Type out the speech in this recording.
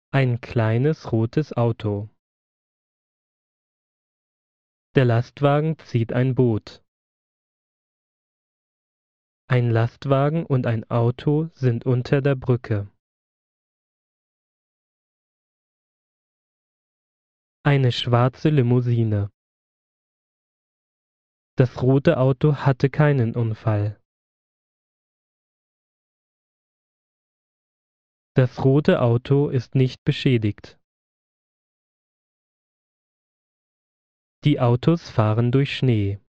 Ein kleines rotes Auto. Der Lastwagen zieht ein Boot. Ein Lastwagen und ein Auto sind unter der Brücke. Eine schwarze Limousine. Das rote Auto hatte keinen Unfall. Das rote Auto ist nicht beschädigt. Die Autos fahren durch Schnee.